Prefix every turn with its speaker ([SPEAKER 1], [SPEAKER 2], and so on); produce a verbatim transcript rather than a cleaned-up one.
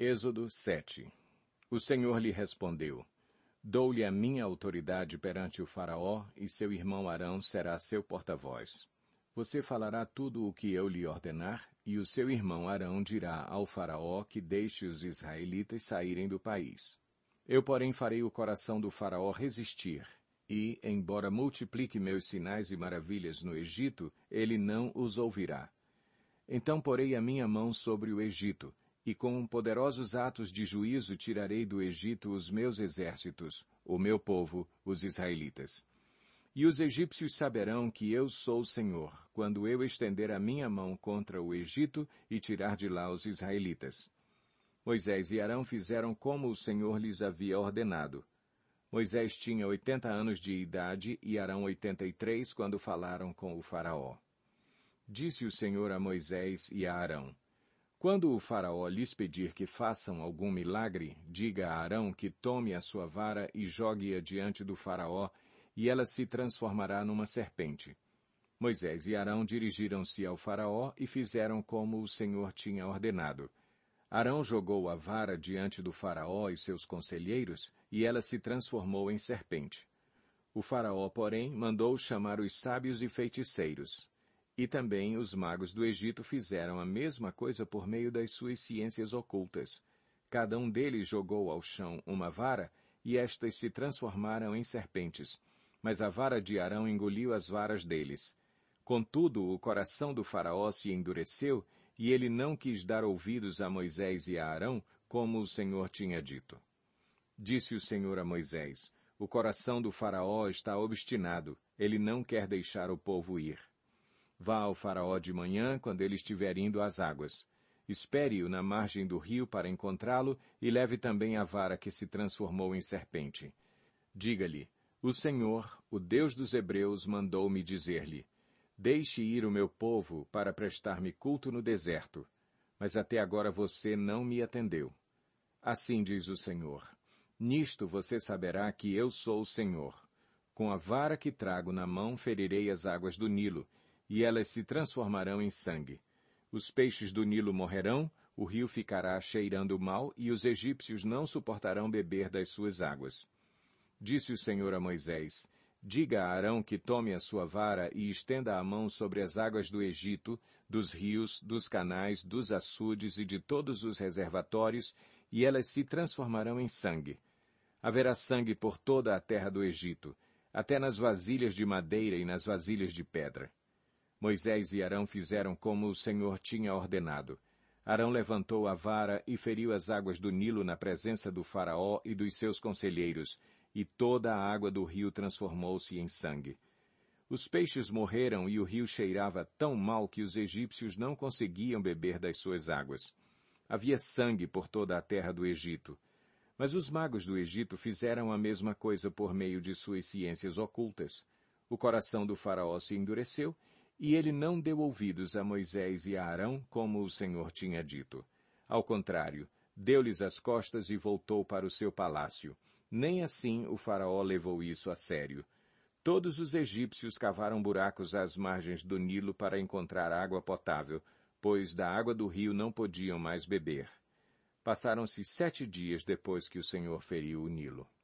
[SPEAKER 1] Êxodo sete. O Senhor lhe respondeu: Dou-lhe a minha autoridade perante o Faraó, e seu irmão Arão será seu porta-voz. Você falará tudo o que eu lhe ordenar, e o seu irmão Arão dirá ao Faraó que deixe os israelitas saírem do país. Eu, porém, farei o coração do Faraó resistir, e, embora multiplique meus sinais e maravilhas no Egito, ele não os ouvirá. Então porei a minha mão sobre o Egito, e com poderosos atos de juízo tirarei do Egito os meus exércitos, o meu povo, os israelitas. E os egípcios saberão que eu sou o Senhor, quando eu estender a minha mão contra o Egito e tirar de lá os israelitas. Moisés e Arão fizeram como o Senhor lhes havia ordenado. Moisés tinha oitenta anos de idade e Arão oitenta e três quando falaram com o Faraó. Disse o Senhor a Moisés e a Arão: Quando o Faraó lhes pedir que façam algum milagre, diga a Arão que tome a sua vara e jogue-a diante do Faraó, e ela se transformará numa serpente. Moisés e Arão dirigiram-se ao Faraó e fizeram como o Senhor tinha ordenado. Arão jogou a vara diante do Faraó e seus conselheiros, e ela se transformou em serpente. O Faraó, porém, mandou chamar os sábios e feiticeiros. E também os magos do Egito fizeram a mesma coisa por meio das suas ciências ocultas. Cada um deles jogou ao chão uma vara, e estas se transformaram em serpentes. Mas a vara de Arão engoliu as varas deles. Contudo, o coração do Faraó se endureceu, e ele não quis dar ouvidos a Moisés e a Arão, como o Senhor tinha dito. Disse o Senhor a Moisés: O coração do Faraó está obstinado, ele não quer deixar o povo ir. Vá ao Faraó de manhã, quando ele estiver indo às águas. Espere-o na margem do rio para encontrá-lo, e leve também a vara que se transformou em serpente. Diga-lhe: O Senhor, o Deus dos Hebreus, mandou-me dizer-lhe: Deixe ir o meu povo para prestar-me culto no deserto. Mas até agora você não me atendeu. Assim diz o Senhor: Nisto você saberá que eu sou o Senhor. Com a vara que trago na mão ferirei as águas do Nilo, e elas se transformarão em sangue. Os peixes do Nilo morrerão, o rio ficará cheirando mal, e os egípcios não suportarão beber das suas águas. Disse o Senhor a Moisés: Diga a Arão que tome a sua vara e estenda a mão sobre as águas do Egito, dos rios, dos canais, dos açudes e de todos os reservatórios, e elas se transformarão em sangue. Haverá sangue por toda a terra do Egito, até nas vasilhas de madeira e nas vasilhas de pedra. Moisés e Arão fizeram como o Senhor tinha ordenado. Arão levantou a vara e feriu as águas do Nilo na presença do Faraó e dos seus conselheiros, e toda a água do rio transformou-se em sangue. Os peixes morreram e o rio cheirava tão mal que os egípcios não conseguiam beber das suas águas. Havia sangue por toda a terra do Egito. Mas os magos do Egito fizeram a mesma coisa por meio de suas ciências ocultas. O coração do Faraó se endureceu, e ele não deu ouvidos a Moisés e a Arão, como o Senhor tinha dito. Ao contrário, deu-lhes as costas e voltou para o seu palácio. Nem assim o Faraó levou isso a sério. Todos os egípcios cavaram buracos às margens do Nilo para encontrar água potável, pois da água do rio não podiam mais beber. Passaram-se sete dias depois que o Senhor feriu o Nilo.